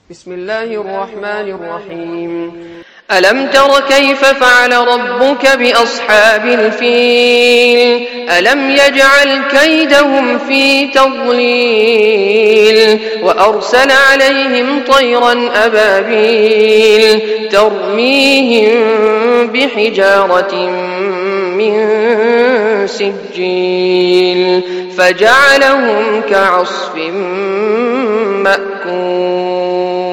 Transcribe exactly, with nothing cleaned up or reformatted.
بسم الله الرحمن الرحيم. ألم تر كيف فعل ربك بأصحاب الفيل؟ ألم يجعل كيدهم في تضليل وأرسل عليهم طيرا أبابيل ترميهم بحجارة من سجيل فجعلهم كعصف مأكول.